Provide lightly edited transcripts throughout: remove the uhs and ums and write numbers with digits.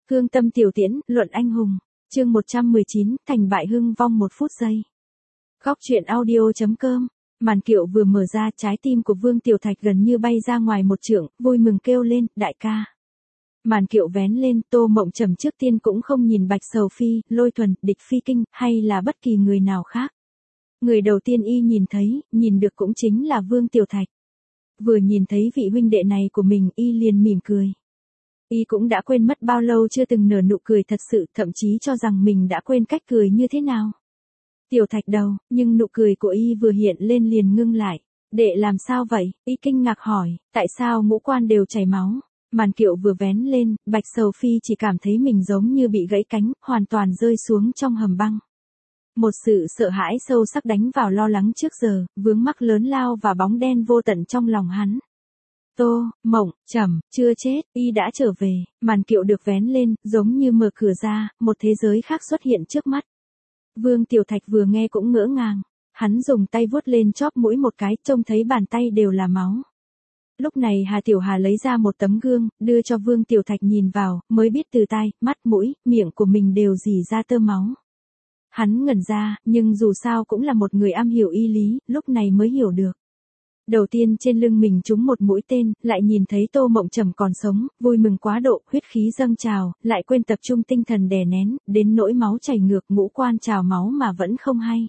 Hương tâm tiểu tiễn, luận anh hùng. Chương 119, thành bại hưng vong 1 phút giây. Góc truyện audio.com. Màn kiệu vừa mở ra, trái tim của Vương Tiểu Thạch gần như bay ra ngoài một trượng, vui mừng kêu lên, đại ca. Màn kiệu vén lên, Tô Mộng Trầm trước tiên cũng không nhìn Bạch Sầu Phi, Lôi Thuần, Địch Phi Kinh, hay là bất kỳ người nào khác. Người đầu tiên y nhìn thấy, nhìn được cũng chính là Vương Tiểu Thạch. Vừa nhìn thấy vị huynh đệ này của mình, y liền mỉm cười. Y cũng đã quên mất bao lâu chưa từng nở nụ cười thật sự, thậm chí cho rằng mình đã quên cách cười như thế nào. Tiểu Thạch đầu, nhưng nụ cười của y vừa hiện lên liền ngưng lại. Đệ làm sao vậy? Y kinh ngạc hỏi, tại sao ngũ quan đều chảy máu? Màn kiệu vừa vén lên, Bạch Sầu Phi chỉ cảm thấy mình giống như bị gãy cánh, hoàn toàn rơi xuống trong hầm băng. Một sự sợ hãi sâu sắc đánh vào lo lắng trước giờ, vướng mắc lớn lao và bóng đen vô tận trong lòng hắn. Tô Mộng Trầm, chưa chết, y đã trở về. Màn kiệu được vén lên, giống như mở cửa ra, một thế giới khác xuất hiện trước mắt. Vương Tiểu Thạch vừa nghe cũng ngỡ ngàng. Hắn dùng tay vuốt lên chóp mũi một cái, trông thấy bàn tay đều là máu. Lúc này Hà Tiểu Hà lấy ra một tấm gương, đưa cho Vương Tiểu Thạch nhìn vào, mới biết từ tai, mắt, mũi, miệng của mình đều rỉ ra tơ máu. Hắn ngẩn ra, nhưng dù sao cũng là một người am hiểu y lý, lúc này mới hiểu được. Đầu tiên trên lưng mình trúng một mũi tên, lại nhìn thấy Tô Mộng Trầm còn sống, vui mừng quá độ, huyết khí dâng trào, lại quên tập trung tinh thần đè nén, đến nỗi máu chảy ngược ngũ quan trào máu mà vẫn không hay.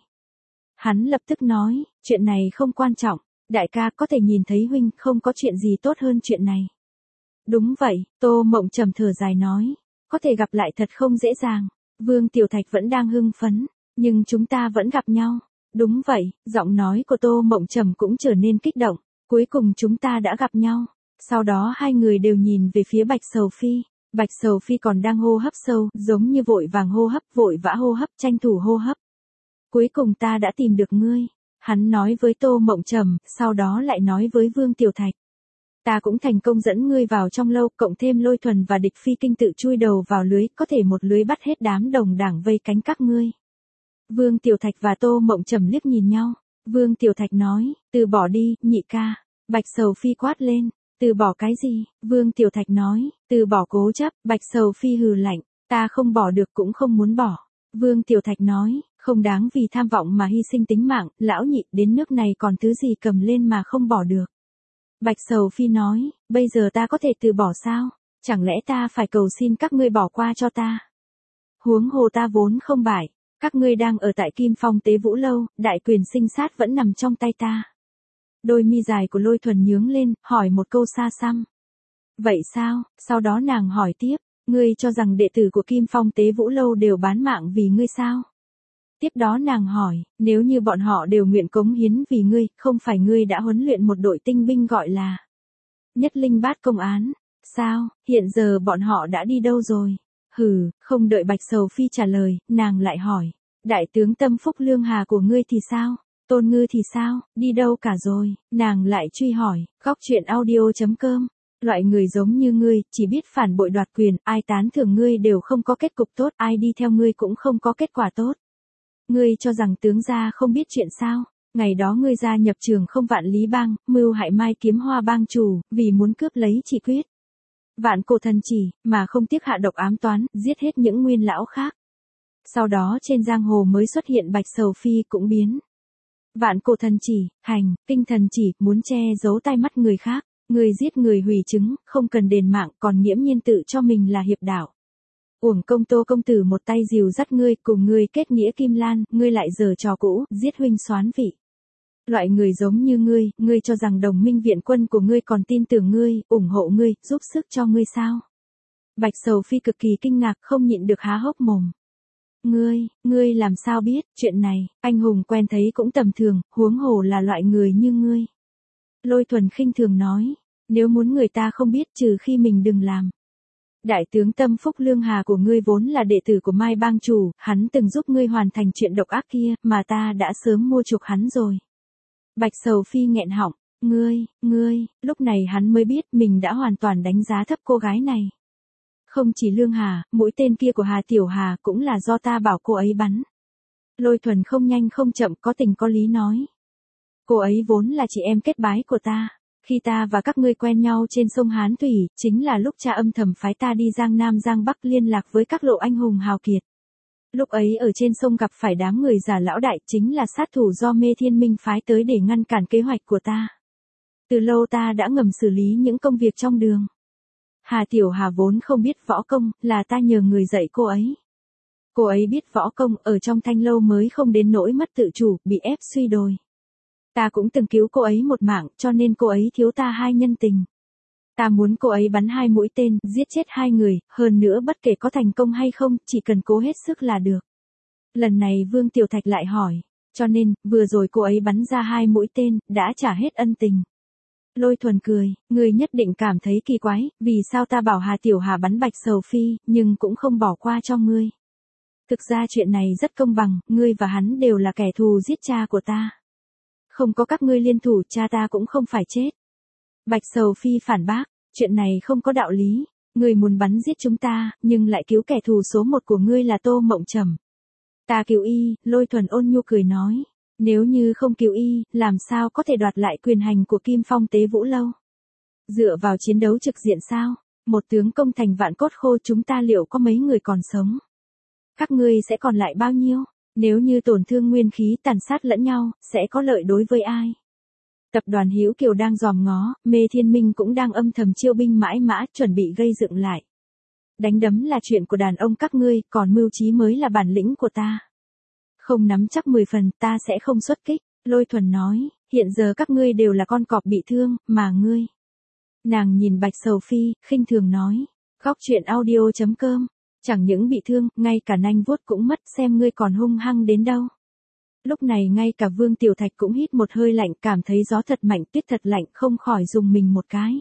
Hắn lập tức nói, chuyện này không quan trọng, đại ca có thể nhìn thấy huynh, không có chuyện gì tốt hơn chuyện này. Đúng vậy, Tô Mộng Trầm thở dài nói, có thể gặp lại thật không dễ dàng. Vương Tiểu Thạch vẫn đang hưng phấn, nhưng chúng ta vẫn gặp nhau. Đúng vậy, giọng nói của Tô Mộng Trầm cũng trở nên kích động, cuối cùng chúng ta đã gặp nhau. Sau đó hai người đều nhìn về phía Bạch Sầu Phi. Bạch Sầu Phi còn đang hô hấp sâu, giống như vội vàng hô hấp, vội vã hô hấp, tranh thủ hô hấp. Cuối cùng ta đã tìm được ngươi. Hắn nói với Tô Mộng Trầm, sau đó lại nói với Vương Tiểu Thạch. Ta cũng thành công dẫn ngươi vào trong lâu, cộng thêm Lôi Thuần và Địch Phi Kinh tự chui đầu vào lưới, có thể một lưới bắt hết đám đồng đảng vây cánh các ngươi. Vương Tiểu Thạch và Tô Mộng Trầm liếc nhìn nhau. Vương Tiểu Thạch nói, từ bỏ đi, nhị ca. Bạch Sầu Phi quát lên, từ bỏ cái gì? Vương Tiểu Thạch nói, từ bỏ cố chấp. Bạch Sầu Phi hừ lạnh, ta không bỏ được cũng không muốn bỏ. Vương Tiểu Thạch nói, không đáng vì tham vọng mà hy sinh tính mạng, lão nhị, đến nước này còn thứ gì cầm lên mà không bỏ được. Bạch Sầu Phi nói, bây giờ ta có thể từ bỏ sao? Chẳng lẽ ta phải cầu xin các ngươi bỏ qua cho ta? Huống hồ ta vốn không bại. Các ngươi đang ở tại Kim Phong Tế Vũ Lâu, đại quyền sinh sát vẫn nằm trong tay ta. Đôi mi dài của Lôi Thuần nhướng lên, hỏi một câu xa xăm. Vậy sao? Sau đó nàng hỏi tiếp, ngươi cho rằng đệ tử của Kim Phong Tế Vũ Lâu đều bán mạng vì ngươi sao? Tiếp đó nàng hỏi, nếu như bọn họ đều nguyện cống hiến vì ngươi, không phải ngươi đã huấn luyện một đội tinh binh gọi là Nhất Linh Bát Công Án, sao, hiện giờ bọn họ đã đi đâu rồi? Hừ, không đợi Bạch Sầu Phi trả lời, nàng lại hỏi, đại tướng Tâm Phúc Lương Hà của ngươi thì sao? Tôn Ngư thì sao, đi đâu cả rồi? Nàng lại truy hỏi, góc truyện audio.com. Loại người giống như ngươi, chỉ biết phản bội đoạt quyền, ai tán thưởng ngươi đều không có kết cục tốt, ai đi theo ngươi cũng không có kết quả tốt. Ngươi cho rằng tướng gia không biết chuyện sao? Ngày đó ngươi gia nhập Trường Không Vạn Lý Bang, mưu hại Mai Kiếm Hoa bang chủ, vì muốn cướp lấy chỉ quyết. Vạn Cổ Thần Chỉ, mà không tiếc hạ độc ám toán, giết hết những nguyên lão khác. Sau đó trên giang hồ mới xuất hiện Bạch Sầu Phi cũng biến. Vạn Cổ Thần Chỉ, hành, Kinh Thần Chỉ, muốn che giấu tai mắt người khác. Người giết người hủy chứng, không cần đền mạng, còn nghiễm nhiên tự cho mình là hiệp đạo. Uổng công Tô công tử một tay dìu dắt ngươi, cùng ngươi kết nghĩa Kim Lan, ngươi lại giở trò cũ, giết huynh soán vị. Loại người giống như ngươi cho rằng đồng minh viện quân của ngươi còn tin tưởng ngươi, ủng hộ ngươi, giúp sức cho ngươi sao? Bạch Sầu Phi cực kỳ kinh ngạc, không nhịn được há hốc mồm. Ngươi làm sao biết, chuyện này, anh hùng quen thấy cũng tầm thường, huống hồ là loại người như ngươi. Lôi Thuần khinh thường nói, nếu muốn người ta không biết trừ khi mình đừng làm. Đại tướng Tâm Phúc Lương Hà của ngươi vốn là đệ tử của Mai bang chủ, hắn từng giúp ngươi hoàn thành chuyện độc ác kia, mà ta đã sớm mua chuộc hắn rồi. Bạch Sầu Phi nghẹn họng, ngươi, lúc này hắn mới biết mình đã hoàn toàn đánh giá thấp cô gái này. Không chỉ Lương Hà, mũi tên kia của Hà Tiểu Hà cũng là do ta bảo cô ấy bắn. Lôi Thuần không nhanh không chậm, có tình có lý nói. Cô ấy vốn là chị em kết bái của ta. Khi ta và các ngươi quen nhau trên sông Hán Thủy, chính là lúc cha âm thầm phái ta đi Giang Nam Giang Bắc liên lạc với các lộ anh hùng hào kiệt. Lúc ấy ở trên sông gặp phải đám người già lão đại, chính là sát thủ do Mê Thiên Minh phái tới để ngăn cản kế hoạch của ta. Từ lâu ta đã ngầm xử lý những công việc trong đường. Hà Tiểu Hà vốn không biết võ công, là ta nhờ người dạy cô ấy. Cô ấy biết võ công, ở trong Thanh Lâu mới không đến nỗi mất tự chủ, bị ép suy đồi. Ta cũng từng cứu cô ấy một mạng, cho nên cô ấy thiếu ta 2 nhân tình. Ta muốn cô ấy bắn 2 mũi tên, giết chết 2 người, hơn nữa bất kể có thành công hay không, chỉ cần cố hết sức là được. Lần này Vương Tiểu Thạch lại hỏi, cho nên, vừa rồi cô ấy bắn ra 2 mũi tên, đã trả hết ân tình. Lôi Thuần cười, ngươi nhất định cảm thấy kỳ quái, vì sao ta bảo Hà Tiểu Hà bắn Bạch Sầu Phi, nhưng cũng không bỏ qua cho ngươi. Thực ra chuyện này rất công bằng, ngươi và hắn đều là kẻ thù giết cha của ta. Không có các ngươi liên thủ, cha ta cũng không phải chết. Bạch Sầu Phi phản bác, chuyện này không có đạo lý. Ngươi muốn bắn giết chúng ta, nhưng lại cứu kẻ thù số 1 của ngươi là Tô Mộng Trầm. Ta cứu y, Lôi Thuần ôn nhu cười nói. Nếu như không cứu y, làm sao có thể đoạt lại quyền hành của Kim Phong Tế Vũ Lâu? Dựa vào chiến đấu trực diện sao? Một tướng công thành vạn cốt khô, chúng ta liệu có mấy người còn sống? Các ngươi sẽ còn lại bao nhiêu? Nếu như tổn thương nguyên khí, tàn sát lẫn nhau, sẽ có lợi đối với ai? Tập đoàn Hữu Kiều đang dòm ngó, Mê Thiên Minh cũng đang âm thầm chiêu binh mãi mã, chuẩn bị gây dựng lại. Đánh đấm là chuyện của đàn ông các ngươi, còn mưu trí mới là bản lĩnh của ta. Không nắm chắc 10 phần, ta sẽ không xuất kích. Lôi Thuần nói, hiện giờ các ngươi đều là con cọp bị thương, mà ngươi. Nàng nhìn Bạch Sầu Phi, khinh thường nói, góc chuyện audio.com, chẳng những bị thương, ngay cả nanh vuốt cũng mất, xem ngươi còn hung hăng đến đâu. Lúc này ngay cả Vương Tiểu Thạch cũng hít một hơi lạnh, cảm thấy gió thật mạnh, tuyết thật lạnh, không khỏi dùng mình một cái.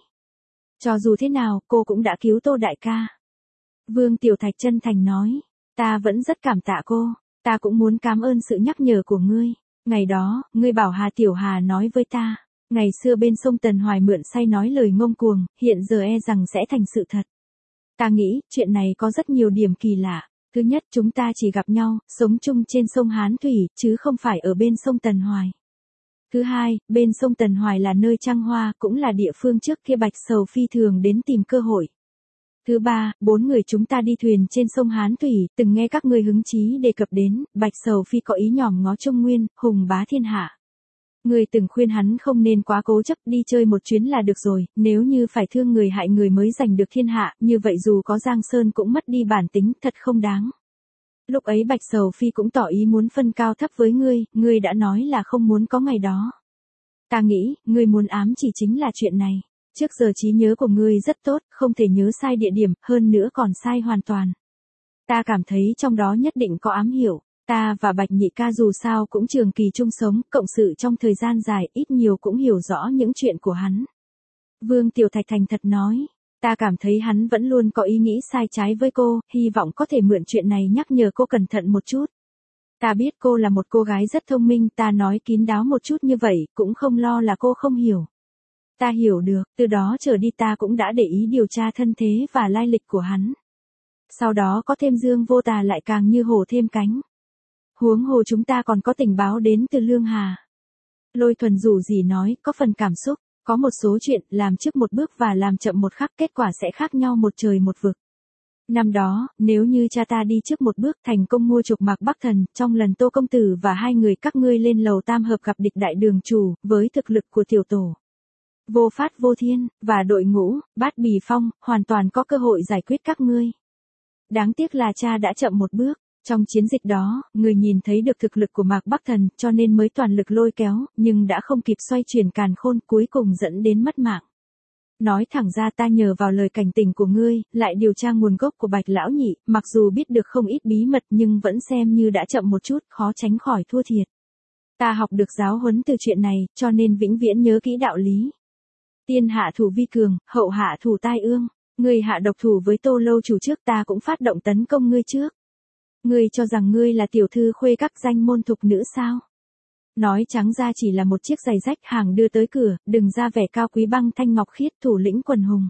Cho dù thế nào, cô cũng đã cứu Tô đại ca. Vương Tiểu Thạch chân thành nói, ta vẫn rất cảm tạ cô, ta cũng muốn cảm ơn sự nhắc nhở của ngươi. Ngày đó, ngươi bảo Hà Tiểu Hà nói với ta, ngày xưa bên sông Tần Hoài mượn say nói lời ngông cuồng, hiện giờ e rằng sẽ thành sự thật. Ta nghĩ, chuyện này có rất nhiều điểm kỳ lạ. Thứ nhất, chúng ta chỉ gặp nhau, sống chung trên sông Hán Thủy, chứ không phải ở bên sông Tần Hoài. Thứ hai, bên sông Tần Hoài là nơi trăng hoa, cũng là địa phương trước kia Bạch Sầu Phi thường đến tìm cơ hội. Thứ ba, 4 người chúng ta đi thuyền trên sông Hán Thủy, từng nghe các ngươi hứng chí đề cập đến, Bạch Sầu Phi có ý nhòm ngó Trung Nguyên, hùng bá thiên hạ. Ngươi từng khuyên hắn không nên quá cố chấp, đi chơi một chuyến là được rồi, nếu như phải thương người hại người mới giành được thiên hạ, như vậy dù có Giang Sơn cũng mất đi bản tính, thật không đáng. Lúc ấy Bạch Sầu Phi cũng tỏ ý muốn phân cao thấp với ngươi đã nói là không muốn có ngày đó. Ta nghĩ, ngươi muốn ám chỉ chính là chuyện này. Trước giờ trí nhớ của ngươi rất tốt, không thể nhớ sai địa điểm, hơn nữa còn sai hoàn toàn. Ta cảm thấy trong đó nhất định có ám hiểu. Ta và Bạch Nhị ca dù sao cũng trường kỳ chung sống, cộng sự trong thời gian dài, ít nhiều cũng hiểu rõ những chuyện của hắn. Vương Tiểu Thạch thành thật nói, ta cảm thấy hắn vẫn luôn có ý nghĩ sai trái với cô, hy vọng có thể mượn chuyện này nhắc nhở cô cẩn thận một chút. Ta biết cô là một cô gái rất thông minh, ta nói kín đáo một chút như vậy, cũng không lo là cô không hiểu. Ta hiểu được, từ đó trở đi ta cũng đã để ý điều tra thân thế và lai lịch của hắn. Sau đó có thêm Dương Vô Tà lại càng như hổ thêm cánh. Huống hồ chúng ta còn có tình báo đến từ Lương Hà. Lôi Thuần dù gì nói, có phần cảm xúc, có một số chuyện, làm trước một bước và làm chậm một khắc, kết quả sẽ khác nhau một trời một vực. Năm đó, nếu như cha ta đi trước một bước thành công mua chuộc Mạc Bắc Thần, trong lần Tô Công Tử và 2 người các ngươi lên lầu Tam Hợp gặp địch đại đường chủ, với thực lực của tiểu tổ Vô Phát Vô Thiên, và đội ngũ, Bát Bì Phong, hoàn toàn có cơ hội giải quyết các ngươi. Đáng tiếc là cha đã chậm một bước. Trong chiến dịch đó, người nhìn thấy được thực lực của Mạc Bắc Thần, cho nên mới toàn lực lôi kéo, nhưng đã không kịp xoay chuyển càn khôn, cuối cùng dẫn đến mất mạng. Nói thẳng ra ta nhờ vào lời cảnh tỉnh của ngươi, lại điều tra nguồn gốc của Bạch Lão Nhị, mặc dù biết được không ít bí mật nhưng vẫn xem như đã chậm một chút, khó tránh khỏi thua thiệt. Ta học được giáo huấn từ chuyện này, cho nên vĩnh viễn nhớ kỹ đạo lý. Tiên hạ thủ vi cường, hậu hạ thủ tai ương. Ngươi hạ độc thủ với Tô lâu chủ trước, ta cũng phát động tấn công ngươi trước. Ngươi cho rằng ngươi là tiểu thư khuê các danh môn thục nữ sao? Nói trắng ra chỉ là một chiếc giày rách hàng đưa tới cửa, đừng ra vẻ cao quý băng thanh ngọc khiết, thủ lĩnh quần hùng.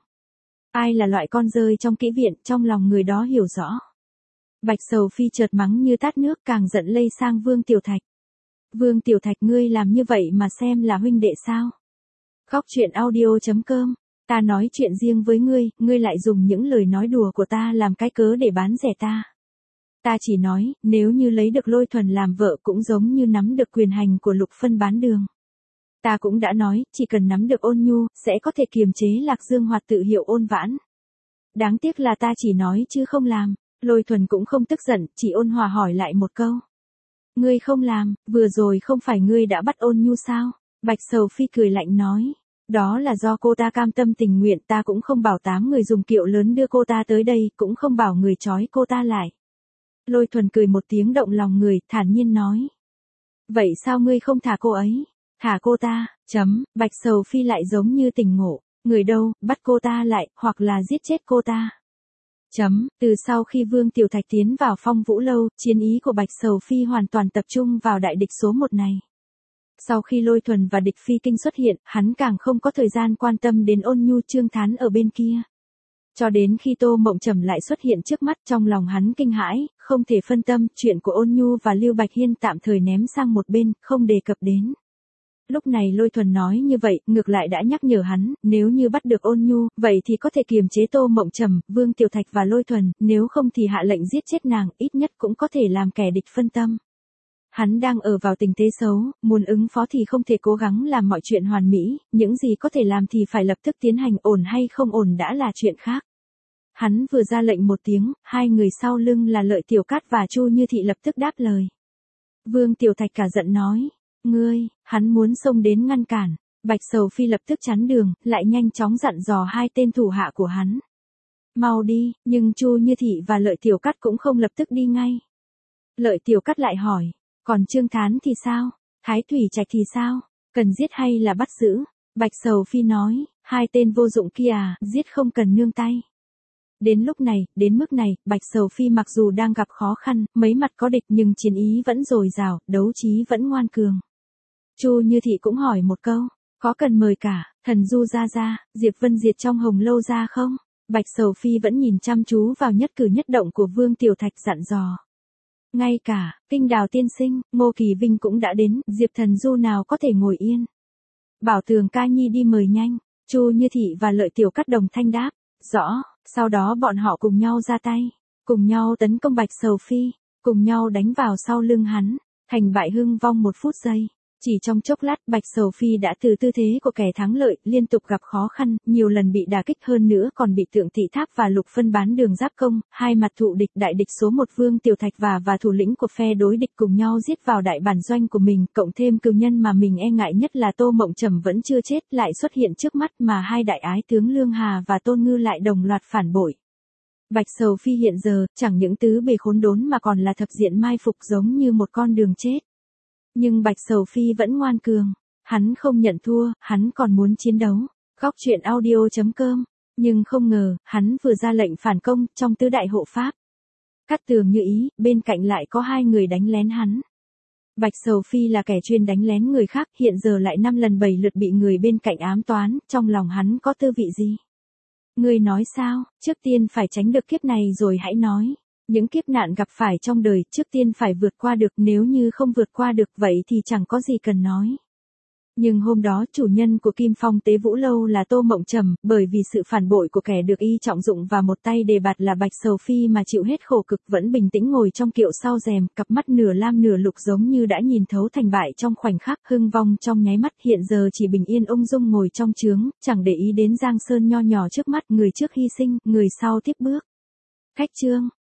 Ai là loại con rơi trong kỹ viện, trong lòng người đó hiểu rõ. Bạch Sầu Phi chợt mắng như tát nước, càng giận lây sang Vương Tiểu Thạch. Vương Tiểu Thạch, ngươi làm như vậy mà xem là huynh đệ sao? Góc truyện audio.com. Ta nói chuyện riêng với ngươi lại dùng những lời nói đùa của ta làm cái cớ để bán rẻ ta. Ta chỉ nói, nếu như lấy được Lôi Thuần làm vợ cũng giống như nắm được quyền hành của Lục Phân bán đường. Ta cũng đã nói, chỉ cần nắm được Ôn Nhu, sẽ có thể kiềm chế Lạc Dương Hoạt tự hiệu Ôn Vãn. Đáng tiếc là ta chỉ nói chứ không làm. Lôi Thuần cũng không tức giận, chỉ ôn hòa hỏi lại một câu. Ngươi không làm, vừa rồi không phải ngươi đã bắt Ôn Nhu sao? Bạch Sầu Phi cười lạnh nói. Đó là do cô ta cam tâm tình nguyện, ta cũng không bảo 8 người dùng kiệu lớn đưa cô ta tới đây, cũng không bảo người trói cô ta lại. Lôi Thuần cười một tiếng động lòng người, thản nhiên nói. Vậy sao ngươi không thả cô ấy? Thả cô ta, Bạch Sầu Phi lại giống như tỉnh ngộ. Người đâu, bắt cô ta lại, hoặc là giết chết cô ta. Từ sau khi Vương Tiểu Thạch tiến vào Phong Vũ Lâu, chiến ý của Bạch Sầu Phi hoàn toàn tập trung vào đại địch số 1 này. Sau khi Lôi Thuần và địch phi kinh xuất hiện, hắn càng không có thời gian quan tâm đến Ôn Nhu Trương Thán ở bên kia. Cho đến khi Tô Mộng Trầm lại xuất hiện trước mắt, trong lòng hắn kinh hãi, không thể phân tâm, chuyện của Ôn Nhu và Lưu Bạch Hiên tạm thời ném sang một bên, không đề cập đến. Lúc này Lôi Thuần nói như vậy, ngược lại đã nhắc nhở hắn, nếu như bắt được Ôn Nhu, vậy thì có thể kiềm chế Tô Mộng Trầm, Vương Tiểu Thạch và Lôi Thuần, nếu không thì hạ lệnh giết chết nàng, ít nhất cũng có thể làm kẻ địch phân tâm. Hắn đang ở vào tình thế xấu, muốn ứng phó thì không thể cố gắng làm mọi chuyện hoàn mỹ, những gì có thể làm thì phải lập tức tiến hành, ổn hay không ổn đã là chuyện khác. Hắn vừa ra lệnh một tiếng, hai người sau lưng là Lợi Tiểu Cát và Chu Như Thị lập tức đáp lời. Vương Tiểu Thạch cả giận nói, ngươi, hắn muốn xông đến ngăn cản. Bạch Sầu Phi lập tức chắn đường, lại nhanh chóng dặn dò hai tên thủ hạ của hắn. Mau đi, nhưng Chu Như Thị và Lợi Tiểu Cát cũng không lập tức đi ngay. Lợi Tiểu Cát lại hỏi, còn Trương Thán thì sao? Thái Thủy Trạch thì sao? Cần giết hay là bắt giữ? Bạch Sầu Phi nói, hai tên vô dụng kia giết không cần nương tay. Đến lúc này, đến mức này, Bạch Sầu Phi mặc dù đang gặp khó khăn, mấy mặt có địch nhưng chiến ý vẫn dồi dào, đấu trí vẫn ngoan cường. Chu Như Thị cũng hỏi một câu, có cần mời cả Thần Du ra, Diệp Vân Diệt trong Hồng Lâu ra không? Bạch Sầu Phi vẫn nhìn chăm chú vào nhất cử nhất động của Vương Tiểu Thạch dặn dò. Ngay cả, Kinh Đào tiên sinh, Ngô Kỳ Vinh cũng đã đến, Diệp Thần Du nào có thể ngồi yên. Bảo Tường ca nhi đi mời nhanh. Chu Như Thị và Lợi Tiểu Cát đồng thanh đáp, rõ, sau đó bọn họ cùng nhau ra tay, cùng nhau tấn công Bạch Sầu Phi, cùng nhau đánh vào sau lưng hắn, thành bại hưng vong một phút giây. Chỉ trong chốc lát Bạch Sầu Phi đã từ tư thế của kẻ thắng lợi, liên tục gặp khó khăn, nhiều lần bị đả kích hơn nữa còn bị Tượng Thị Tháp và Lục Phân bán đường giáp công, hai mặt thụ địch đại địch số 1 Vương Tiểu Thạch và thủ lĩnh của phe đối địch cùng nhau giết vào đại bản doanh của mình, cộng thêm cừu nhân mà mình e ngại nhất là Tô Mộng Trầm vẫn chưa chết lại xuất hiện trước mắt mà hai đại ái tướng Lương Hà và Tôn Ngư lại đồng loạt phản bội. Bạch Sầu Phi hiện giờ, chẳng những tứ bề khốn đốn mà còn là thập diện mai phục giống như một con đường chết. Nhưng Bạch Sầu Phi vẫn ngoan cường, hắn không nhận thua, hắn còn muốn chiến đấu. Góc truyện audio.com, nhưng không ngờ, hắn vừa ra lệnh phản công trong tứ đại hộ pháp. Cát Tường như ý, bên cạnh lại có hai người đánh lén hắn. Bạch Sầu Phi là kẻ chuyên đánh lén người khác, hiện giờ lại 5 lần 7 lượt bị người bên cạnh ám toán, trong lòng hắn có tư vị gì? Ngươi nói sao, trước tiên phải tránh được kiếp này rồi hãy nói. Những kiếp nạn gặp phải trong đời, trước tiên phải vượt qua được, nếu như không vượt qua được vậy thì chẳng có gì cần nói. Nhưng hôm đó chủ nhân của Kim Phong Tế Vũ Lâu là Tô Mộng Trầm, bởi vì sự phản bội của kẻ được y trọng dụng và một tay đề bạt là Bạch Sầu Phi mà chịu hết khổ cực vẫn bình tĩnh ngồi trong kiệu sau rèm, cặp mắt nửa lam nửa lục giống như đã nhìn thấu thành bại trong khoảnh khắc, hưng vong trong nháy mắt, hiện giờ chỉ bình yên ung dung ngồi trong trướng, chẳng để ý đến Giang Sơn nho nhỏ trước mắt, người trước hy sinh, người sau tiếp bước. Khách chương